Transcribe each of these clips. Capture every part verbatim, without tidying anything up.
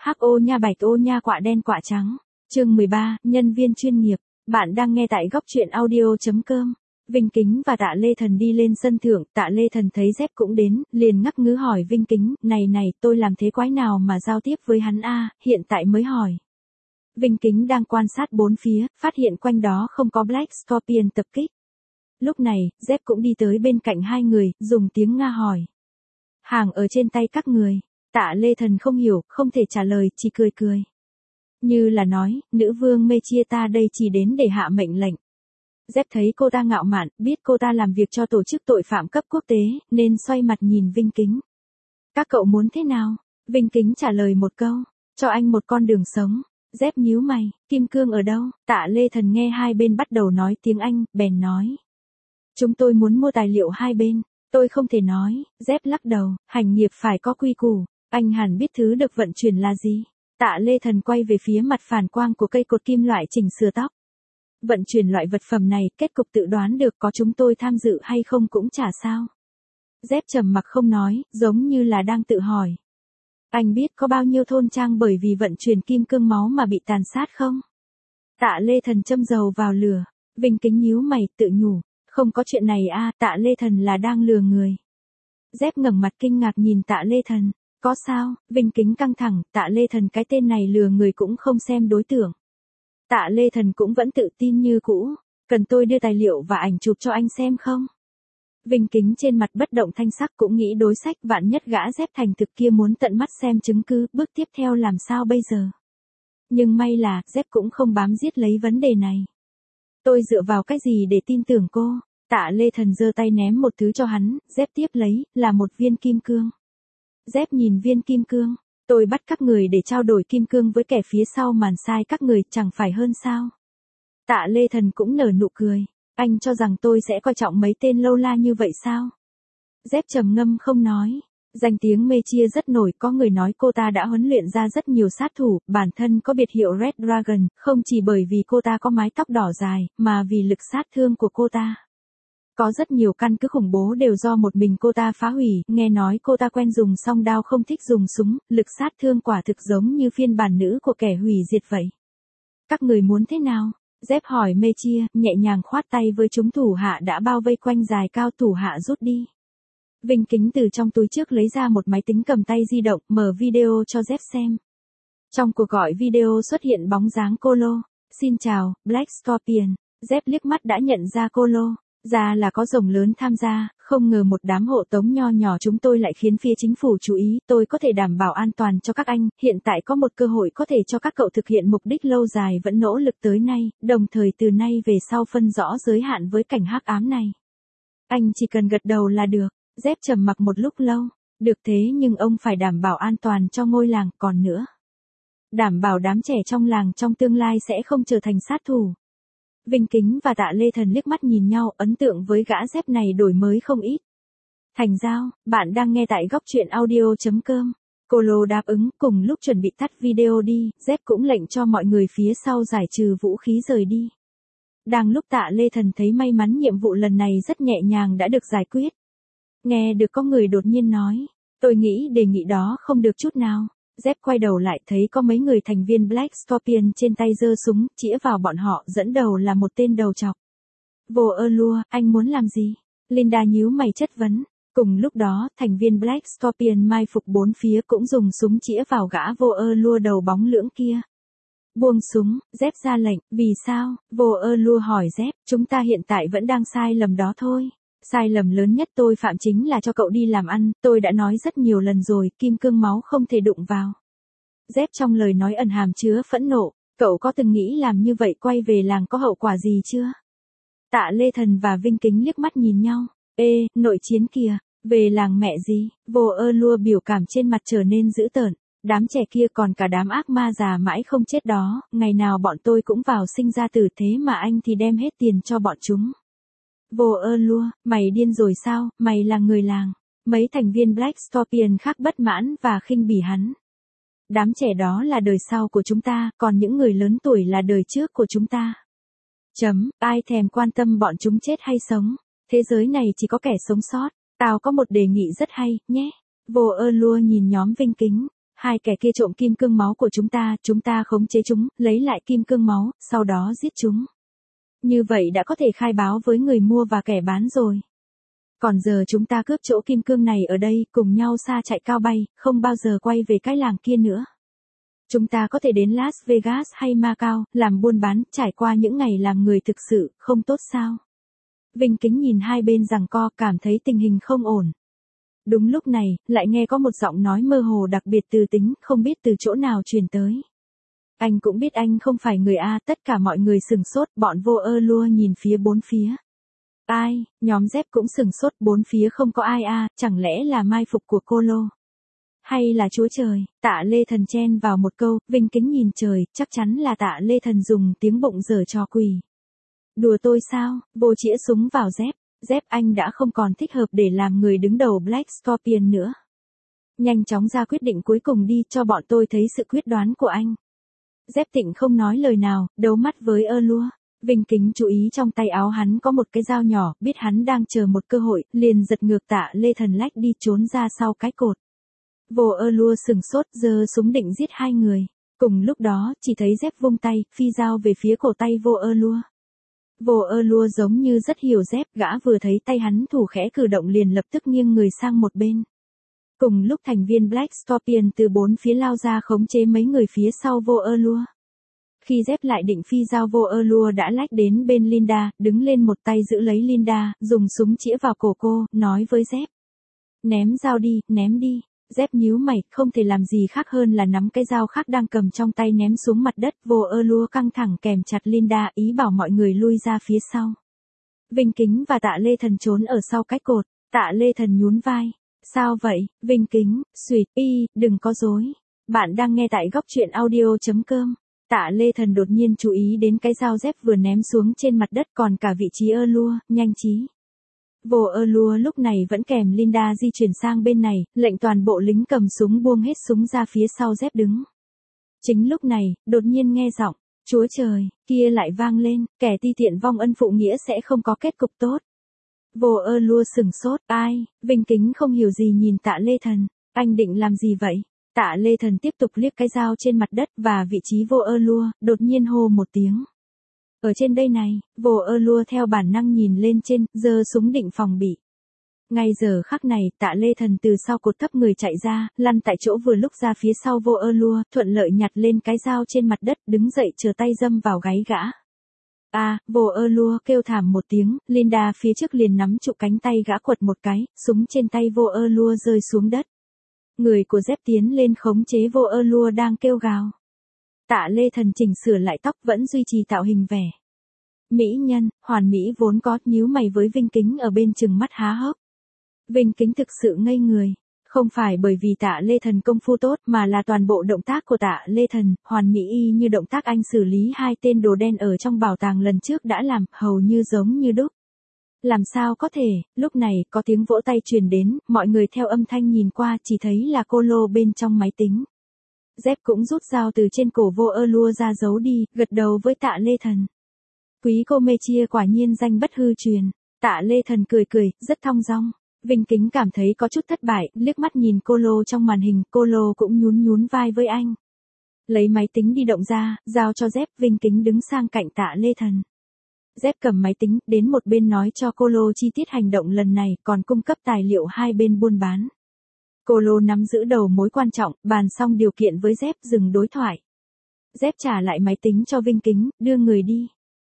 Hắc ô nha bạch ô nha quạ đen quạ trắng. Chương mười ba, nhân viên chuyên nghiệp. Bạn đang nghe tại góc truyện audio chấm com. Vinh Kính và Tạ Lê Thần đi lên sân thượng, Tạ Lê Thần thấy Dép cũng đến, liền ngắc ngứ hỏi Vinh Kính, này này, tôi làm thế quái nào mà giao tiếp với hắn a, hiện tại mới hỏi. Vinh Kính đang quan sát bốn phía, phát hiện quanh đó không có Black Scorpion tập kích. Lúc này, Dép cũng đi tới bên cạnh hai người, dùng tiếng Nga hỏi. Hàng ở trên tay các người. Tạ Lê Thần không hiểu, không thể trả lời, chỉ cười cười. Như là nói, nữ vương mê chia ta đây chỉ đến để hạ mệnh lệnh. Dép thấy cô ta ngạo mạn, biết cô ta làm việc cho tổ chức tội phạm cấp quốc tế, nên xoay mặt nhìn Vinh Kính. Các cậu muốn thế nào? Vinh Kính trả lời một câu, cho anh một con đường sống. Dép nhíu mày, kim cương ở đâu? Tạ Lê Thần nghe hai bên bắt đầu nói tiếng Anh, bèn nói. Chúng tôi muốn mua tài liệu hai bên. Tôi không thể nói, Dép lắc đầu, hành nghiệp phải có quy củ. Anh hẳn biết thứ được vận chuyển là gì. Tạ Lê Thần quay về phía mặt phản quang của cây cột kim loại chỉnh sửa tóc. Vận chuyển loại vật phẩm này, kết cục tự đoán được, có chúng tôi tham dự hay không cũng chả sao. Dép trầm mặc không nói, giống như là đang tự hỏi. Anh biết có bao nhiêu thôn trang bởi vì vận chuyển kim cương máu mà bị tàn sát không? Tạ Lê Thần châm dầu vào lửa. Vinh Kính nhíu mày, tự nhủ. Không có chuyện này a, Tạ Lê Thần là đang lừa người. Dép ngẩng mặt kinh ngạc nhìn Tạ Lê Thần. Có sao? Vinh Kính căng thẳng, Tạ Lê Thần cái tên này lừa người cũng không xem đối tượng. Tạ Lê Thần cũng vẫn tự tin như cũ. Cần tôi đưa tài liệu và ảnh chụp cho anh xem không? Vinh Kính trên mặt bất động thanh sắc, cũng nghĩ đối sách vạn nhất gã Dép thành thực kia muốn tận mắt xem chứng cứ, bước tiếp theo làm sao bây giờ? Nhưng may là, Dép cũng không bám giết lấy vấn đề này. Tôi dựa vào cái gì để tin tưởng cô? Tạ Lê Thần giơ tay ném một thứ cho hắn, Dép tiếp lấy, là một viên kim cương. Dép nhìn viên kim cương, tôi bắt các người để trao đổi kim cương với kẻ phía sau màn sai các người, chẳng phải hơn sao? Tạ Lê Thần cũng nở nụ cười, anh cho rằng tôi sẽ coi trọng mấy tên lâu la như vậy sao? Dép trầm ngâm không nói, danh tiếng mê chia rất nổi, có người nói cô ta đã huấn luyện ra rất nhiều sát thủ, bản thân có biệt hiệu Red Dragon, không chỉ bởi vì cô ta có mái tóc đỏ dài, mà vì lực sát thương của cô ta. Có rất nhiều căn cứ khủng bố đều do một mình cô ta phá hủy, nghe nói cô ta quen dùng song đao không thích dùng súng, lực sát thương quả thực giống như phiên bản nữ của kẻ hủy diệt vậy. Các người muốn thế nào? Dép hỏi mê chia, nhẹ nhàng khoát tay với chúng thủ hạ đã bao vây quanh dài cao, thủ hạ rút đi. Vinh Kính từ trong túi trước lấy ra một máy tính cầm tay di động, mở video cho Dép xem. Trong cuộc gọi video xuất hiện bóng dáng cô Lô. Xin chào, Black Scorpion. Dép liếc mắt đã nhận ra cô Lô. Ra là có rồng lớn tham gia, không ngờ một đám hộ tống nho nhỏ chúng tôi lại khiến phía chính phủ chú ý, tôi có thể đảm bảo an toàn cho các anh, hiện tại có một cơ hội có thể cho các cậu thực hiện mục đích lâu dài vẫn nỗ lực tới nay, đồng thời từ nay về sau phân rõ giới hạn với cảnh hắc ám này. Anh chỉ cần gật đầu là được. Dép trầm mặc một lúc lâu, được thế nhưng ông phải đảm bảo an toàn cho ngôi làng, còn nữa. Đảm bảo đám trẻ trong làng trong tương lai sẽ không trở thành sát thủ. Vinh Kính và Tạ Lê Thần liếc mắt nhìn nhau, ấn tượng với gã Dép này đổi mới không ít. Thành giao, bạn đang nghe tại góc truyện audio chấm com. Cô Lô đáp ứng, cùng lúc chuẩn bị tắt video đi, Dép cũng lệnh cho mọi người phía sau giải trừ vũ khí rời đi. Đang lúc Tạ Lê Thần thấy may mắn nhiệm vụ lần này rất nhẹ nhàng đã được giải quyết. Nghe được có người đột nhiên nói, tôi nghĩ đề nghị đó không được chút nào. Dép quay đầu lại thấy có mấy người thành viên Black Scorpion trên tay giơ súng, chĩa vào bọn họ, dẫn đầu là một tên đầu trọc. Vô ơ lua, anh muốn làm gì? Linda nhíu mày chất vấn. Cùng lúc đó, thành viên Black Scorpion mai phục bốn phía cũng dùng súng chĩa vào gã vô ơ lua đầu bóng lưỡng kia. Buông súng, Dép ra lệnh, vì sao? Vô ơ lua hỏi Dép, chúng ta hiện tại vẫn đang sai lầm đó thôi. Sai lầm lớn nhất tôi phạm chính là cho cậu đi làm ăn, tôi đã nói rất nhiều lần rồi, kim cương máu không thể đụng vào. Dép trong lời nói ẩn hàm chứa phẫn nộ, cậu có từng nghĩ làm như vậy quay về làng có hậu quả gì chưa? Tạ Lê Thần và Vinh Kính liếc mắt nhìn nhau, ê, nội chiến kìa, về làng mẹ gì? Vô ơ lua biểu cảm trên mặt trở nên dữ tợn, đám trẻ kia còn cả đám ác ma già mãi không chết đó, ngày nào bọn tôi cũng vào sinh ra tử thế mà anh thì đem hết tiền cho bọn chúng. Vô ơ lua, mày điên rồi sao, mày là người làng. Mấy thành viên Black Scorpion khác bất mãn và khinh bỉ hắn. Đám trẻ đó là đời sau của chúng ta, còn những người lớn tuổi là đời trước của chúng ta. Chấm, ai thèm quan tâm bọn chúng chết hay sống. Thế giới này chỉ có kẻ sống sót. Tao có một đề nghị rất hay, nhé. Vô ơ lua nhìn nhóm Vinh Kính. Hai kẻ kia trộm kim cương máu của chúng ta, chúng ta khống chế chúng, lấy lại kim cương máu, sau đó giết chúng. Như vậy đã có thể khai báo với người mua và kẻ bán rồi. Còn giờ chúng ta cướp chỗ kim cương này ở đây, cùng nhau xa chạy cao bay, không bao giờ quay về cái làng kia nữa. Chúng ta có thể đến Las Vegas hay Macau, làm buôn bán, trải qua những ngày làm người thực sự, không tốt sao? Vinh Kính nhìn hai bên giằng co, cảm thấy tình hình không ổn. Đúng lúc này, lại nghe có một giọng nói mơ hồ đặc biệt từ tính, không biết từ chỗ nào truyền tới. Anh cũng biết anh không phải người A, tất cả mọi người sừng sốt, bọn vô ơ lua nhìn phía bốn phía. Ai, nhóm dép cũng sừng sốt, bốn phía không có ai A, chẳng lẽ là mai phục của cô Lô? Hay là Chúa Trời? Tạ Lê Thần chen vào một câu, Vinh Kính nhìn trời, chắc chắn là Tạ Lê Thần dùng tiếng bụng giở trò quỷ. Đùa tôi sao? Vô chĩa súng vào dép. Dép anh đã không còn thích hợp để làm người đứng đầu Black Scorpion nữa. Nhanh chóng ra quyết định cuối cùng đi, cho bọn tôi thấy sự quyết đoán của anh. Dép Tịnh không nói lời nào, đấu mắt với ơ lua. Vinh Kính chú ý trong tay áo hắn có một cái dao nhỏ, biết hắn đang chờ một cơ hội, liền giật ngược Tạ Lê Thần lách đi trốn ra sau cái cột. Vô ơ lua sừng sốt, giơ súng định giết hai người. Cùng lúc đó, chỉ thấy dép vung tay, phi dao về phía cổ tay vô ơ lua. Vô ơ lua giống như rất hiểu dép, gã vừa thấy tay hắn thủ khẽ cử động liền lập tức nghiêng người sang một bên. Cùng lúc thành viên Black Scorpion từ bốn phía lao ra khống chế mấy người phía sau vô ơ lua. Khi dép lại định phi dao vô ơ lua đã lách đến bên Linda, đứng lên một tay giữ lấy Linda, dùng súng chĩa vào cổ cô, nói với dép. Ném dao đi, ném đi. Dép nhíu mày, không thể làm gì khác hơn là nắm cái dao khác đang cầm trong tay ném xuống mặt đất. Vô ơ lua căng thẳng kèm chặt Linda, ý bảo mọi người lui ra phía sau. Vinh Kính và Tạ Lê Thần trốn ở sau cái cột. Tạ Lê Thần nhún vai. Sao vậy, Vinh Kính? Xuyệt, y, đừng có dối. Bạn đang nghe tại góc truyện audio chấm com. Tạ Lê Thần đột nhiên chú ý đến cái dao dép vừa ném xuống trên mặt đất, còn cả vị trí ơ lua, nhanh trí. Vô ơ lua lúc này vẫn kèm Linda di chuyển sang bên này, lệnh toàn bộ lính cầm súng buông hết súng ra phía sau dép đứng. Chính lúc này, đột nhiên nghe giọng, Chúa Trời, kia lại vang lên, kẻ ti tiện vong ân phụ nghĩa sẽ không có kết cục tốt. Vô ơ lua sừng sốt, ai, Vinh Kính không hiểu gì nhìn Tạ Lê Thần, anh định làm gì vậy? Tạ Lê Thần tiếp tục liếc cái dao trên mặt đất và vị trí vô ơ lua, đột nhiên hô một tiếng. Ở trên đây này, vô ơ lua theo bản năng nhìn lên trên, giơ súng định phòng bị. Ngay giờ khắc này, Tạ Lê Thần từ sau cột thấp người chạy ra, lăn tại chỗ vừa lúc ra phía sau vô ơ lua, thuận lợi nhặt lên cái dao trên mặt đất, đứng dậy chờ tay dâm vào gáy gã. À, vô ơ lua kêu thảm một tiếng, Linda phía trước liền nắm trụ cánh tay gã quật một cái, súng trên tay vô ơ lua rơi xuống đất. Người của dép tiến lên khống chế vô ơ lua đang kêu gào. Tạ Lê Thần chỉnh sửa lại tóc vẫn duy trì tạo hình vẻ mỹ nhân, hoàn mỹ vốn có, nhíu mày với Vinh Kính ở bên chừng mắt há hốc. Vinh Kính thực sự ngây người, không phải bởi vì Tạ Lê Thần công phu tốt mà là toàn bộ động tác của Tạ Lê Thần, hoàn mỹ y như động tác anh xử lý hai tên đồ đen ở trong bảo tàng lần trước đã làm, hầu như giống như đúc. Làm sao có thể, lúc này có tiếng vỗ tay truyền đến, mọi người theo âm thanh nhìn qua chỉ thấy là cô Lô bên trong máy tính. Dép cũng rút dao từ trên cổ vô ơ lua ra giấu đi, gật đầu với Tạ Lê Thần. Quý cô mê chia quả nhiên danh bất hư truyền. Tạ Lê Thần cười cười, rất thong dong. Vinh Kính cảm thấy có chút thất bại, liếc mắt nhìn cô Lô trong màn hình, cô Lô cũng nhún nhún vai với anh. Lấy máy tính di động ra, giao cho dép, Vinh Kính đứng sang cạnh Tạ Lê Thần. Dép cầm máy tính, đến một bên nói cho cô Lô chi tiết hành động lần này, còn cung cấp tài liệu hai bên buôn bán. Cô Lô nắm giữ đầu mối quan trọng, bàn xong điều kiện với dép dừng đối thoại. Dép trả lại máy tính cho Vinh Kính, đưa người đi.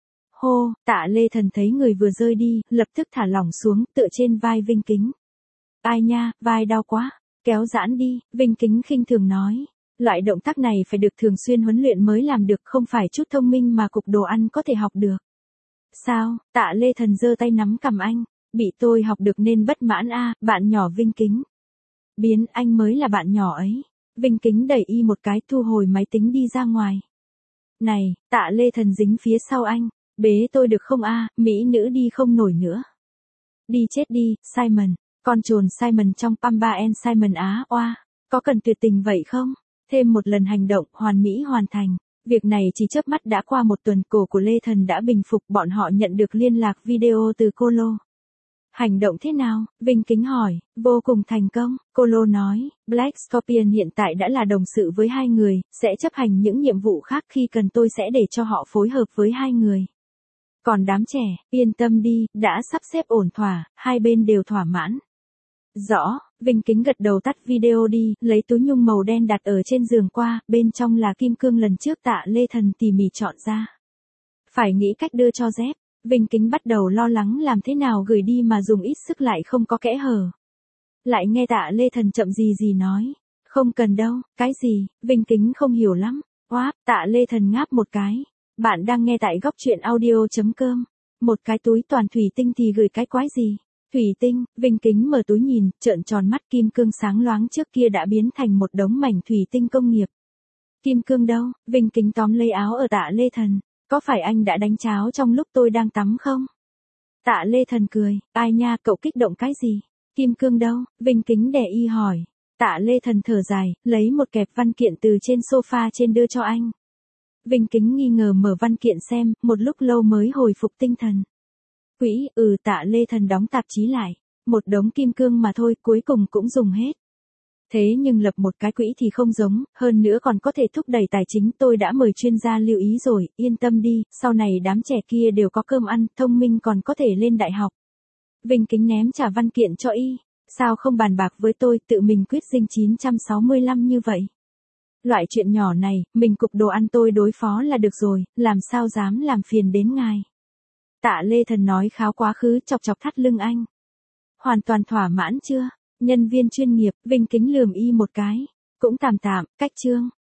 Hô, Tạ Lê Thần thấy người vừa rơi đi, lập tức thả lỏng xuống, tựa trên vai Vinh Kính. Ai nha, vai đau quá, kéo giãn đi, Vinh Kính khinh thường nói. Loại động tác này phải được thường xuyên huấn luyện mới làm được, không phải chút thông minh mà cục đồ ăn có thể học được. Sao, Tạ Lê Thần giơ tay nắm cằm anh, bị tôi học được nên bất mãn a, bạn nhỏ Vinh Kính. Biến, anh mới là bạn nhỏ ấy. Vinh Kính đẩy y một cái, thu hồi máy tính đi ra ngoài. Này, Tạ Lê Thần dính phía sau anh. Bế tôi được không a, mỹ nữ đi không nổi nữa. Đi chết đi, Simon, con trồn Simon trong Pamba and Simon Á, oa, có cần tuyệt tình vậy không? Thêm một lần hành động, hoàn mỹ hoàn thành. Việc này chỉ chớp mắt đã qua một tuần, cổ của Lê Thần đã bình phục, bọn họ nhận được liên lạc video từ cô Lô. Hành động thế nào? Vinh Kính hỏi. Vô cùng thành công, cô Lô nói. Black Scorpion hiện tại đã là đồng sự với hai người, sẽ chấp hành những nhiệm vụ khác khi cần tôi sẽ để cho họ phối hợp với hai người. Còn đám trẻ, yên tâm đi, đã sắp xếp ổn thỏa, hai bên đều thỏa mãn. Rõ, Vinh Kính gật đầu tắt video đi, lấy túi nhung màu đen đặt ở trên giường qua, bên trong là kim cương lần trước Tạ Lê Thần tỉ mỉ chọn ra. Phải nghĩ cách đưa cho dép. Vinh Kính bắt đầu lo lắng làm thế nào gửi đi mà dùng ít sức lại không có kẽ hở. Lại nghe Tạ Lê Thần chậm gì gì nói. Không cần đâu, cái gì, Vinh Kính không hiểu lắm. Oáp, Tạ Lê Thần ngáp một cái. Bạn đang nghe tại góc truyện audio.com. Một cái túi toàn thủy tinh thì gửi cái quái gì? Thủy tinh, Vinh Kính mở túi nhìn, trợn tròn mắt, kim cương sáng loáng trước kia đã biến thành một đống mảnh thủy tinh công nghiệp. Kim cương đâu? Vinh Kính tóm lấy áo ở Tạ Lê Thần. Có phải anh đã đánh cháo trong lúc tôi đang tắm không? Tạ Lê Thần cười. Ai nha, cậu kích động cái gì? Kim cương đâu? Vinh Kính đè y hỏi. Tạ Lê Thần thở dài, lấy một kẹp văn kiện từ trên sofa trên đưa cho anh. Vinh Kính nghi ngờ mở văn kiện xem, một lúc lâu mới hồi phục tinh thần. Quỹ, ừ Tạ Lê Thần đóng tạp chí lại. Một đống kim cương mà thôi, cuối cùng cũng dùng hết. Thế nhưng lập một cái quỹ thì không giống, hơn nữa còn có thể thúc đẩy tài chính, tôi đã mời chuyên gia lưu ý rồi, yên tâm đi, sau này đám trẻ kia đều có cơm ăn, thông minh còn có thể lên đại học. Vinh Kính ném trả văn kiện cho y, sao không bàn bạc với tôi, tự mình quyết dinh chín sáu lăm như vậy. Loại chuyện nhỏ này, mình cục đồ ăn tôi đối phó là được rồi, làm sao dám làm phiền đến ngài. Tạ Lê Thần nói kháo quá khứ, chọc chọc thắt lưng anh. Hoàn toàn thỏa mãn chưa? Nhân viên chuyên nghiệp, Vinh Kính lườm y một cái. Cũng tạm tạm, cách chương.